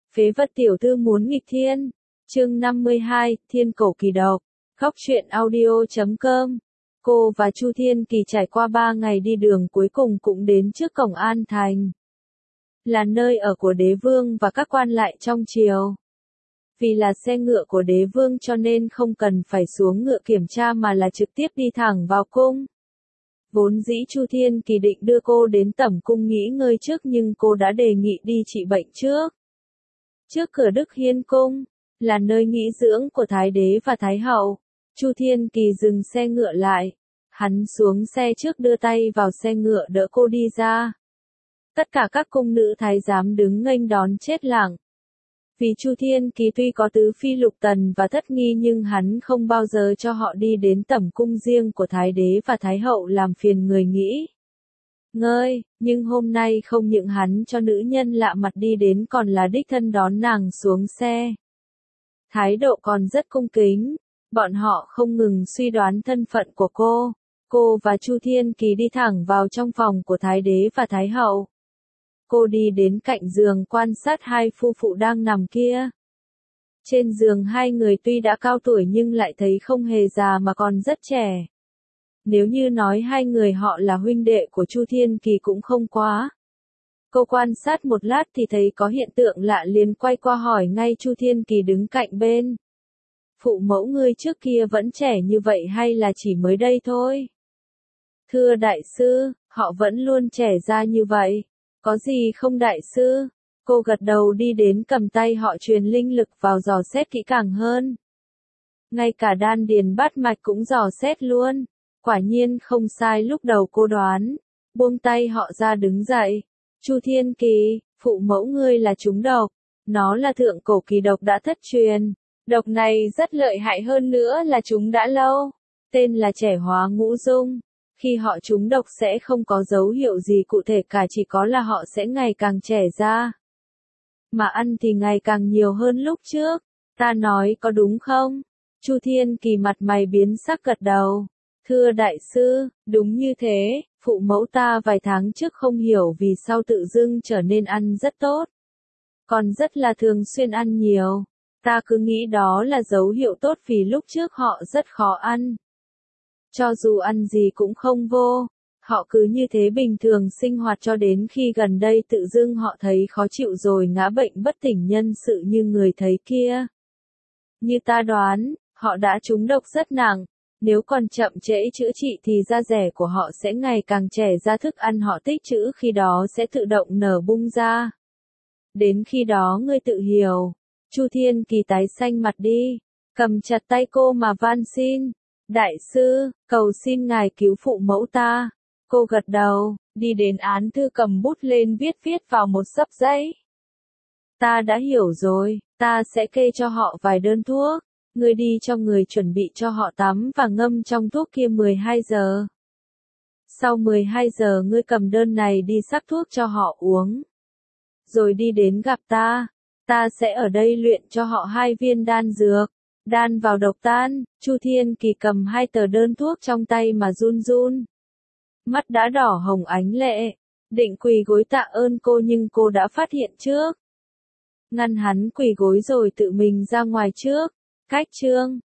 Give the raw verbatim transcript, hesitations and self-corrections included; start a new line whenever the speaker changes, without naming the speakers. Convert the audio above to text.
Phế vật tiểu thư muốn nghịch thiên. Chương năm mươi hai, Thiên Cổ Kỳ Độc. Góc truyện audio chấm com. Cô và Chu Thiên Kỳ trải qua ba ngày đi đường cuối cùng cũng đến trước cổng An Thành. Là nơi ở của đế vương và các quan lại trong triều. Vì là xe ngựa của đế vương cho nên không cần phải xuống ngựa kiểm tra mà là trực tiếp đi thẳng vào cung. Vốn dĩ Chu Thiên Kỳ định đưa cô đến tẩm cung nghỉ ngơi trước nhưng cô đã đề nghị đi trị bệnh trước. Trước cửa Đức Hiên Cung, là nơi nghỉ dưỡng của Thái Đế và Thái Hậu. Chu Thiên Kỳ dừng xe ngựa lại. Hắn xuống xe trước đưa tay vào xe ngựa đỡ cô đi ra. Tất cả các cung nữ thái giám đứng nghênh đón chết lặng. Vì Chu Thiên Kỳ tuy có tứ phi lục tần và thất nghi nhưng hắn không bao giờ cho họ đi đến tẩm cung riêng của Thái Đế và Thái Hậu làm phiền người nghĩ ngơi, nhưng hôm nay không những hắn cho nữ nhân lạ mặt đi đến còn là đích thân đón nàng xuống xe. Thái độ còn rất cung kính, bọn họ không ngừng suy đoán thân phận của cô. Cô và Chu Thiên Kỳ đi thẳng vào trong phòng của Thái Đế và Thái Hậu. Cô đi đến cạnh giường quan sát hai phu phụ đang nằm kia. Trên giường hai người tuy đã cao tuổi nhưng lại thấy không hề già mà còn rất trẻ. Nếu như nói hai người họ là huynh đệ của Chu Thiên Kỳ cũng không quá. Cô quan sát một lát thì thấy có hiện tượng lạ liền quay qua hỏi ngay Chu Thiên Kỳ đứng cạnh bên. Phụ mẫu ngươi trước kia vẫn trẻ như vậy hay là chỉ mới đây thôi? Thưa đại sư, họ vẫn luôn trẻ ra như vậy. Có gì không đại sư? Cô gật đầu đi đến cầm tay họ truyền linh lực vào dò xét kỹ càng hơn. Ngay cả đan điền bát mạch cũng dò xét luôn. Quả nhiên không sai lúc đầu cô đoán. Buông tay họ ra đứng dậy. Chu Thiên Kỳ, phụ mẫu ngươi là trúng độc. Nó là thượng cổ kỳ độc đã thất truyền. Độc này rất lợi hại hơn nữa là chúng đã lâu. Tên là trẻ hóa ngũ dung. Khi họ trúng độc sẽ không có dấu hiệu gì cụ thể cả, chỉ có là họ sẽ ngày càng trẻ ra. Mà ăn thì ngày càng nhiều hơn lúc trước. Ta nói có đúng không? Chu Thiên Kỳ mặt mày biến sắc gật đầu. Thưa đại sư, đúng như thế, phụ mẫu ta vài tháng trước không hiểu vì sao tự dưng trở nên ăn rất tốt. Còn rất là thường xuyên ăn nhiều. Ta cứ nghĩ đó là dấu hiệu tốt vì lúc trước họ rất khó ăn. Cho dù ăn gì cũng không vô, họ cứ như thế bình thường sinh hoạt cho đến khi gần đây tự dưng họ thấy khó chịu rồi ngã bệnh bất tỉnh nhân sự như người thấy kia. Như ta đoán, họ đã trúng độc rất nặng, nếu còn chậm trễ chữa trị thì da rẻ của họ sẽ ngày càng trẻ ra, thức ăn họ tích trữ khi đó sẽ tự động nở bung ra. Đến khi đó ngươi tự hiểu. Chu Thiên Kỳ tái xanh mặt đi, cầm chặt tay cô mà van xin. Đại sư, cầu xin ngài cứu phụ mẫu ta. Cô gật đầu, đi đến án thư cầm bút lên viết viết vào một xấp giấy. Ta đã hiểu rồi, ta sẽ kê cho họ vài đơn thuốc. Ngươi đi cho người chuẩn bị cho họ tắm và ngâm trong thuốc kia mười hai giờ. Sau mười hai giờ ngươi cầm đơn này đi sắc thuốc cho họ uống. Rồi đi đến gặp ta. Ta sẽ ở đây luyện cho họ hai viên đan dược. Đan vào độc tan. Chu Thiên Kỳ cầm hai tờ đơn thuốc trong tay mà run run. Mắt đã đỏ hồng ánh lệ. Định quỳ gối tạ ơn cô nhưng cô đã phát hiện trước. Ngăn hắn quỳ gối rồi tự mình ra ngoài trước. Cách chương.